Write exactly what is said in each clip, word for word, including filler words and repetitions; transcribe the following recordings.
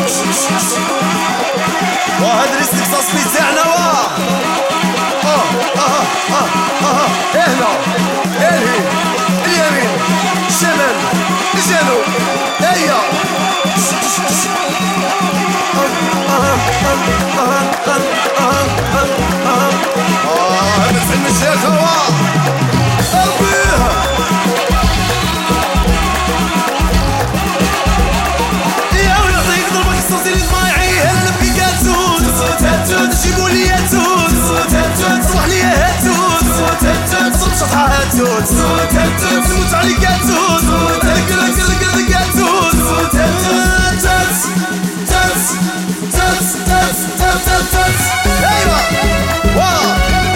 وهاد الاستقصاص تاعنا واه اه اه اه اه هنا الهي اليمين الشمال الجنوب هيا اه نفس المشيخة واه قلبيها يا ويعطيك ضربك الصوتي للضايعي هلا نبكي كاتوت هاتوت جيبوا لي هاتوت صبح لي هاتوت صوت شطحة هاتوت نموت عليك هاتوت لك لك لك لك هاتوت تات تات تات تات تات تات تات ايوا واه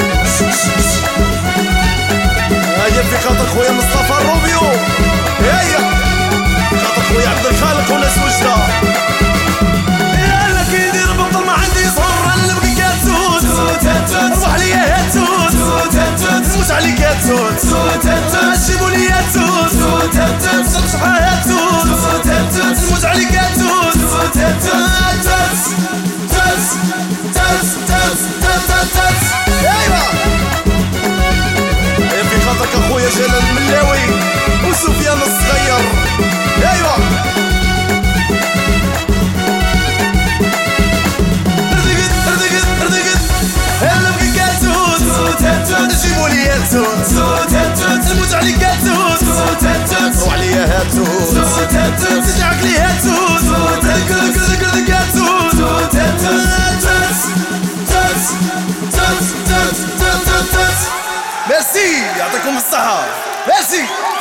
هيا في خاطر خويا مصطفى الروبيو هيا خاطر خويا عبد الخالق وناس وجده يلا كي يدير بطل ما عندي صهر نبقي كاتوت روح ليا هاتوت نموت عليك هاتوت جيبوا لي هاتوت صبحة هاتوت نموت عليك هاتوت تات تات تات تات تات تات ايوا يا في خاطرك اخويا جلال الملاوي وسفيان الصغير ايوا ردقت ردقت ردقت هلا بقي كاتوت جيبوا لي هاتوت نموت عليك هاتوت روح ليا هاتوت تدعك لي هاتوت لك لك لك لك هاتوت تات تات تات تات تات تات ميرسي يعطيكم الصحة ميرسي